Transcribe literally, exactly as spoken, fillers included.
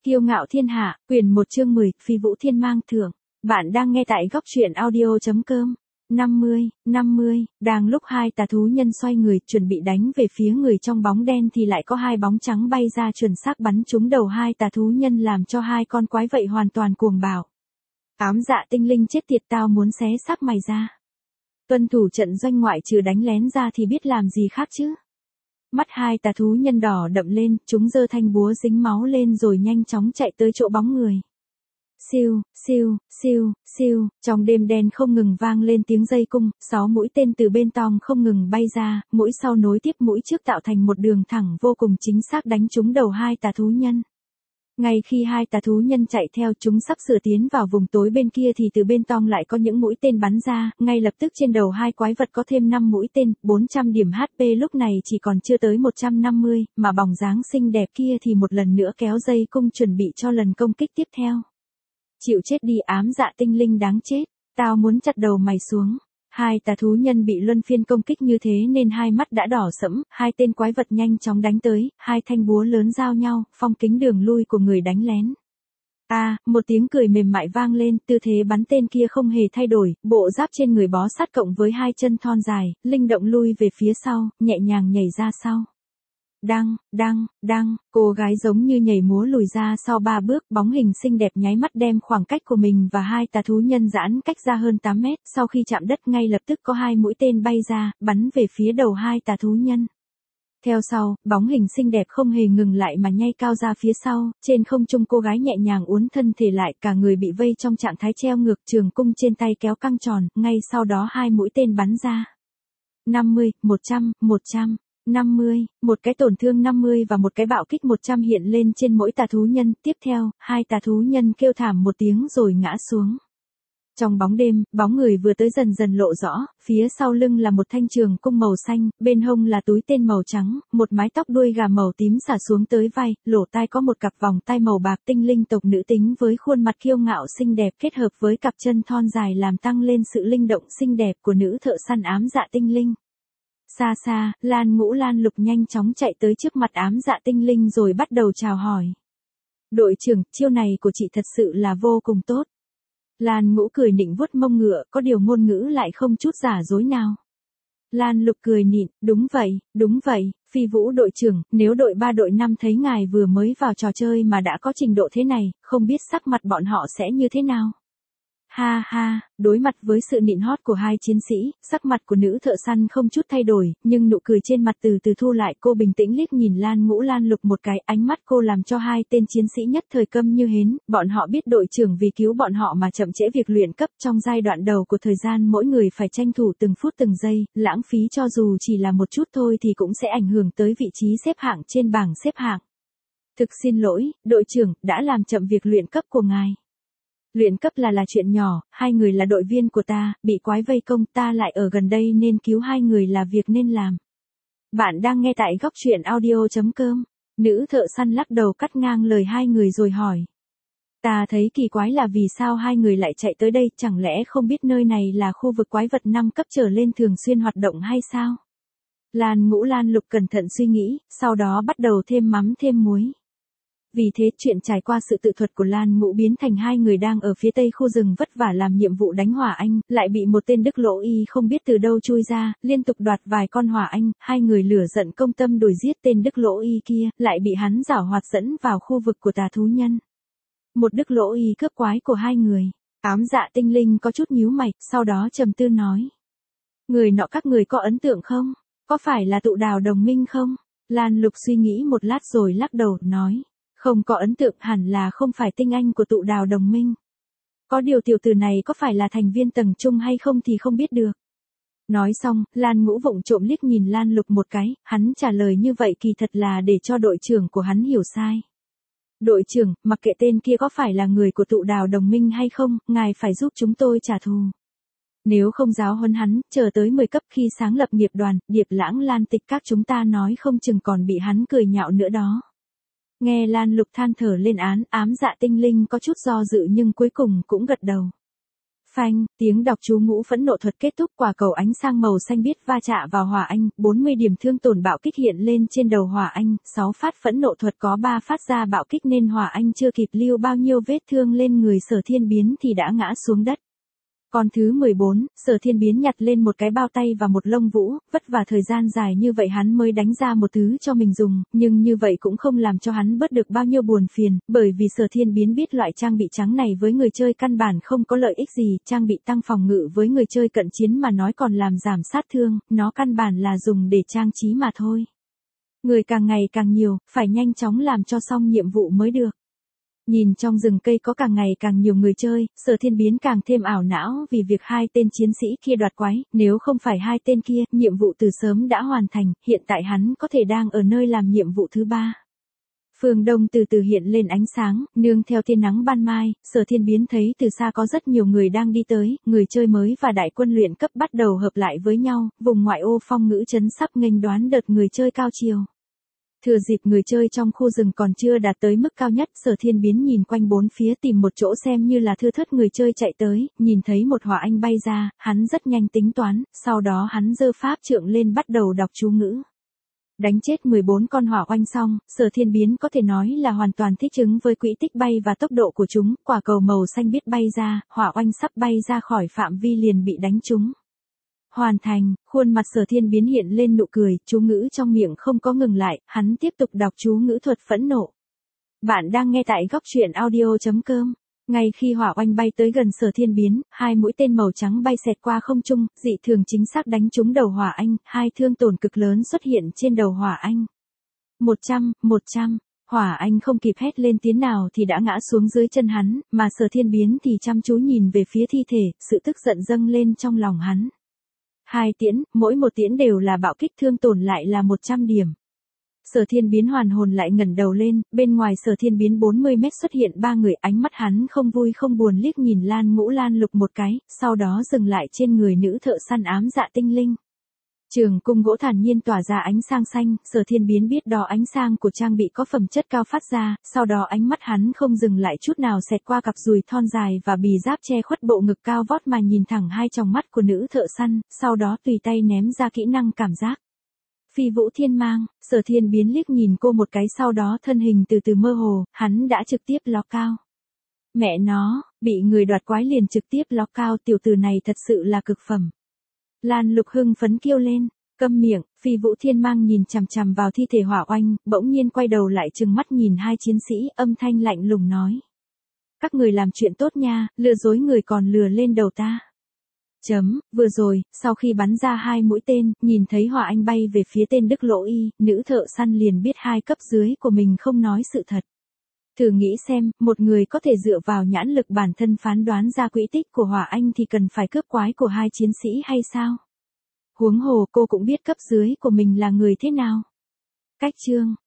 Kiêu ngạo thiên hạ, quyển một chương mười, phi vũ thiên mang thưởng. Bạn đang nghe tại góc truyện audio.com. năm mươi, năm mươi, đang lúc hai tà thú nhân xoay người chuẩn bị đánh về phía người trong bóng đen thì lại có hai bóng trắng bay ra chuẩn xác bắn trúng đầu hai tà thú nhân làm cho hai con quái vậy hoàn toàn cuồng bạo. Ám dạ tinh linh chết tiệt, tao muốn xé xác mày ra. Tuân thủ trận doanh ngoại trừ đánh lén ra thì biết làm gì khác chứ. Mắt hai tà thú nhân đỏ đậm lên, chúng giơ thanh búa dính máu lên rồi nhanh chóng chạy tới chỗ bóng người. Siêu, siêu, siêu, siêu, trong đêm đen không ngừng vang lên tiếng dây cung, sáu mũi tên từ bên tòng không ngừng bay ra, mũi sau nối tiếp mũi trước tạo thành một đường thẳng vô cùng chính xác đánh trúng đầu hai tà thú nhân. Ngay khi hai tà thú nhân chạy theo chúng sắp sửa tiến vào vùng tối bên kia thì từ bên tòng lại có những mũi tên bắn ra, ngay lập tức trên đầu hai quái vật có thêm năm mũi tên, bốn trăm điểm hát pê lúc này chỉ còn chưa tới một trăm năm mươi, mà bóng dáng xinh đẹp kia thì một lần nữa kéo dây cung chuẩn bị cho lần công kích tiếp theo. Chịu chết đi ám dạ tinh linh đáng chết, tao muốn chặt đầu mày xuống. Hai tà thú nhân bị luân phiên công kích như thế nên hai mắt đã đỏ sẫm, hai tên quái vật nhanh chóng đánh tới, hai thanh búa lớn giao nhau, phong kính đường lui của người đánh lén. A, à, một tiếng cười mềm mại vang lên, tư thế bắn tên kia không hề thay đổi, bộ giáp trên người bó sát cộng với hai chân thon dài, linh động lui về phía sau, nhẹ nhàng nhảy ra sau. Đăng, đăng, đăng, cô gái giống như nhảy múa lùi ra sau ba bước, bóng hình xinh đẹp nháy mắt đem khoảng cách của mình và hai tà thú nhân giãn cách ra hơn tám mét, sau khi chạm đất ngay lập tức có hai mũi tên bay ra, bắn về phía đầu hai tà thú nhân. Theo sau, bóng hình xinh đẹp không hề ngừng lại mà nhay cao ra phía sau, trên không trung cô gái nhẹ nhàng uốn thân thể lại, cả người bị vây trong trạng thái treo ngược, trường cung trên tay kéo căng tròn, ngay sau đó hai mũi tên bắn ra. năm mươi, một trăm, một trăm. năm mươi, một cái tổn thương năm mươi và một cái bạo kích một trăm hiện lên trên mỗi tà thú nhân, tiếp theo, hai tà thú nhân kêu thảm một tiếng rồi ngã xuống. Trong bóng đêm, bóng người vừa tới dần dần lộ rõ, phía sau lưng là một thanh trường cung màu xanh, bên hông là túi tên màu trắng, một mái tóc đuôi gà màu tím xả xuống tới vai, lỗ tai có một cặp vòng tay màu bạc tinh linh tộc nữ tính với khuôn mặt kiêu ngạo xinh đẹp kết hợp với cặp chân thon dài làm tăng lên sự linh động xinh đẹp của nữ thợ săn ám dạ tinh linh. Xa xa, Lan Ngũ Lan Lục nhanh chóng chạy tới trước mặt ám dạ tinh linh rồi bắt đầu chào hỏi. Đội trưởng, chiêu này của chị thật sự là vô cùng tốt. Lan Ngũ cười nịnh vuốt mông ngựa, có điều ngôn ngữ lại không chút giả dối nào. Lan Lục cười nịnh, đúng vậy, đúng vậy, Phi Vũ đội trưởng, nếu đội ba đội năm thấy ngài vừa mới vào trò chơi mà đã có trình độ thế này, không biết sắc mặt bọn họ sẽ như thế nào. Ha ha, đối mặt với sự nịnh hót của hai chiến sĩ, sắc mặt của nữ thợ săn không chút thay đổi, nhưng nụ cười trên mặt từ từ thu lại, cô bình tĩnh liếc nhìn Lan Ngũ Lan Lục một cái, ánh mắt cô làm cho hai tên chiến sĩ nhất thời câm như hến, bọn họ biết đội trưởng vì cứu bọn họ mà chậm trễ việc luyện cấp trong giai đoạn đầu của thời gian mỗi người phải tranh thủ từng phút từng giây, lãng phí cho dù chỉ là một chút thôi thì cũng sẽ ảnh hưởng tới vị trí xếp hạng trên bảng xếp hạng. Thực xin lỗi, đội trưởng, đã làm chậm việc luyện cấp của ngài. Luyện cấp là là chuyện nhỏ, hai người là đội viên của ta, bị quái vây công, ta lại ở gần đây nên cứu hai người là việc nên làm. Bạn đang nghe tại góc truyện audio.com. Nữ thợ săn lắc đầu cắt ngang lời hai người rồi hỏi. Ta thấy kỳ quái là vì sao hai người lại chạy tới đây, chẳng lẽ không biết nơi này là khu vực quái vật năm cấp trở lên thường xuyên hoạt động hay sao? Lan Ngũ Lan Lục cẩn thận suy nghĩ, sau đó bắt đầu thêm mắm thêm muối. Vì thế chuyện trải qua sự tự thuật của Lan Ngũ biến thành hai người đang ở phía tây khu rừng vất vả làm nhiệm vụ đánh hỏa anh, lại bị một tên Đức Lỗ Y không biết từ đâu chui ra, liên tục đoạt vài con hỏa anh, hai người lửa giận công tâm đuổi giết tên Đức Lỗ Y kia, lại bị hắn giảo hoạt dẫn vào khu vực của tà thú nhân. Một Đức Lỗ Y cướp quái của hai người, ám dạ tinh linh có chút nhíu mày, sau đó trầm tư nói. Người nọ các người có ấn tượng không? Có phải là tụ đào đồng minh không? Lan Lục suy nghĩ một lát rồi lắc đầu, nói. Không có ấn tượng, hẳn là không phải tinh anh của tụ đào đồng minh. Có điều tiểu tử này có phải là thành viên tầng trung hay không thì không biết được. Nói xong, Lan Ngũ vụng trộm liếc nhìn Lan Lục một cái, hắn trả lời như vậy kỳ thật là để cho đội trưởng của hắn hiểu sai. Đội trưởng, mặc kệ tên kia có phải là người của tụ đào đồng minh hay không, ngài phải giúp chúng tôi trả thù. Nếu không giáo huấn hắn, chờ tới mười cấp khi sáng lập nghiệp đoàn, Điệp Lãng Lan Tịch các chúng ta nói không chừng còn bị hắn cười nhạo nữa đó. Nghe Lan Lục than thở lên án, ám dạ tinh linh có chút do dự nhưng cuối cùng cũng gật đầu. Phanh, tiếng đọc chú ngũ phẫn nộ thuật kết thúc, quả cầu ánh sang màu xanh biếc va chạm vào Hỏa Anh, bốn mươi điểm thương tổn bạo kích hiện lên trên đầu Hỏa Anh, sáu phát phẫn nộ thuật có ba phát ra bạo kích nên Hỏa Anh chưa kịp lưu bao nhiêu vết thương lên người Sở Thiên Biến thì đã ngã xuống đất. Con thứ mười bốn, Sở Thiên Biến nhặt lên một cái bao tay và một lông vũ, vất vả thời gian dài như vậy hắn mới đánh ra một thứ cho mình dùng, nhưng như vậy cũng không làm cho hắn bớt được bao nhiêu buồn phiền, bởi vì Sở Thiên Biến biết loại trang bị trắng này với người chơi căn bản không có lợi ích gì, trang bị tăng phòng ngự với người chơi cận chiến mà nói còn làm giảm sát thương, nó căn bản là dùng để trang trí mà thôi. Người càng ngày càng nhiều, phải nhanh chóng làm cho xong nhiệm vụ mới được. Nhìn trong rừng cây có càng ngày càng nhiều người chơi, Sở Thiên Biến càng thêm ảo não vì việc hai tên chiến sĩ kia đoạt quái, nếu không phải hai tên kia, nhiệm vụ từ sớm đã hoàn thành, hiện tại hắn có thể đang ở nơi làm nhiệm vụ thứ ba. Phương Đông từ từ hiện lên ánh sáng, nương theo tia nắng ban mai, Sở Thiên Biến thấy từ xa có rất nhiều người đang đi tới, người chơi mới và đại quân luyện cấp bắt đầu hợp lại với nhau, vùng ngoại ô phong ngữ trấn sắp nghênh đoán đợt người chơi cao chiều. Thừa dịp người chơi trong khu rừng còn chưa đạt tới mức cao nhất, Sở Thiên Biến nhìn quanh bốn phía tìm một chỗ xem như là thưa thớt người chơi chạy tới, nhìn thấy một Hỏa Anh bay ra, hắn rất nhanh tính toán, sau đó hắn giơ pháp trượng lên bắt đầu đọc chú ngữ. Đánh chết mười bốn con Hỏa Oanh xong, Sở Thiên Biến có thể nói là hoàn toàn thích ứng với quỹ tích bay và tốc độ của chúng, quả cầu màu xanh biếc bay ra, Hỏa Oanh sắp bay ra khỏi phạm vi liền bị đánh trúng. Hoàn thành, khuôn mặt Sở Thiên Biến hiện lên nụ cười, chú ngữ trong miệng không có ngừng lại, hắn tiếp tục đọc chú ngữ thuật phẫn nộ. Bạn đang nghe tại góc truyện audio chấm com. Ngay khi Hỏa Oanh bay tới gần Sở Thiên Biến, hai mũi tên màu trắng bay xẹt qua không trung, dị thường chính xác đánh trúng đầu Hỏa Anh, hai thương tổn cực lớn xuất hiện trên đầu Hỏa Anh. một trăm, một trăm, Hỏa Anh không kịp hét lên tiếng nào thì đã ngã xuống dưới chân hắn, mà Sở Thiên Biến thì chăm chú nhìn về phía thi thể, sự tức giận dâng lên trong lòng hắn. Hai tiễn, mỗi một tiễn đều là bạo kích thương tổn lại là một trăm điểm. Sở Thiên Biến hoàn hồn lại ngẩng đầu lên, bên ngoài Sở Thiên Biến bốn mươi mét xuất hiện ba người, ánh mắt hắn không vui không buồn liếc nhìn Lan Ngũ Lan Lục một cái, sau đó dừng lại trên người nữ thợ săn ám dạ tinh linh. Trường cung gỗ thản nhiên tỏa ra ánh sang xanh, Sở Thiên Biến biết đó ánh sang của trang bị có phẩm chất cao phát ra, sau đó ánh mắt hắn không dừng lại chút nào xẹt qua cặp đùi thon dài và bì giáp che khuất bộ ngực cao vót mà nhìn thẳng hai tròng mắt của nữ thợ săn, sau đó tùy tay ném ra kỹ năng cảm giác. Phi Vũ Thiên Mang, Sở Thiên Biến liếc nhìn cô một cái sau đó thân hình từ từ mơ hồ, hắn đã trực tiếp ló cao. Mẹ nó, bị người đoạt quái liền trực tiếp ló cao, tiểu tử này thật sự là cực phẩm. Lan Lục hưng phấn kêu lên, câm miệng, Phi Vũ Thiên Mang nhìn chằm chằm vào thi thể Hỏa Oanh, bỗng nhiên quay đầu lại trừng mắt nhìn hai chiến sĩ, âm thanh lạnh lùng nói. Các người làm chuyện tốt nha, lừa dối người còn lừa lên đầu ta. Chấm, vừa rồi, sau khi bắn ra hai mũi tên, nhìn thấy Hỏa Anh bay về phía tên Đức Lỗ Y, nữ thợ săn liền biết hai cấp dưới của mình không nói sự thật. Thử nghĩ xem, một người có thể dựa vào nhãn lực bản thân phán đoán ra quỹ tích của Hỏa Anh thì cần phải cướp quái của hai chiến sĩ hay sao? Huống hồ cô cũng biết cấp dưới của mình là người thế nào. Cách chương.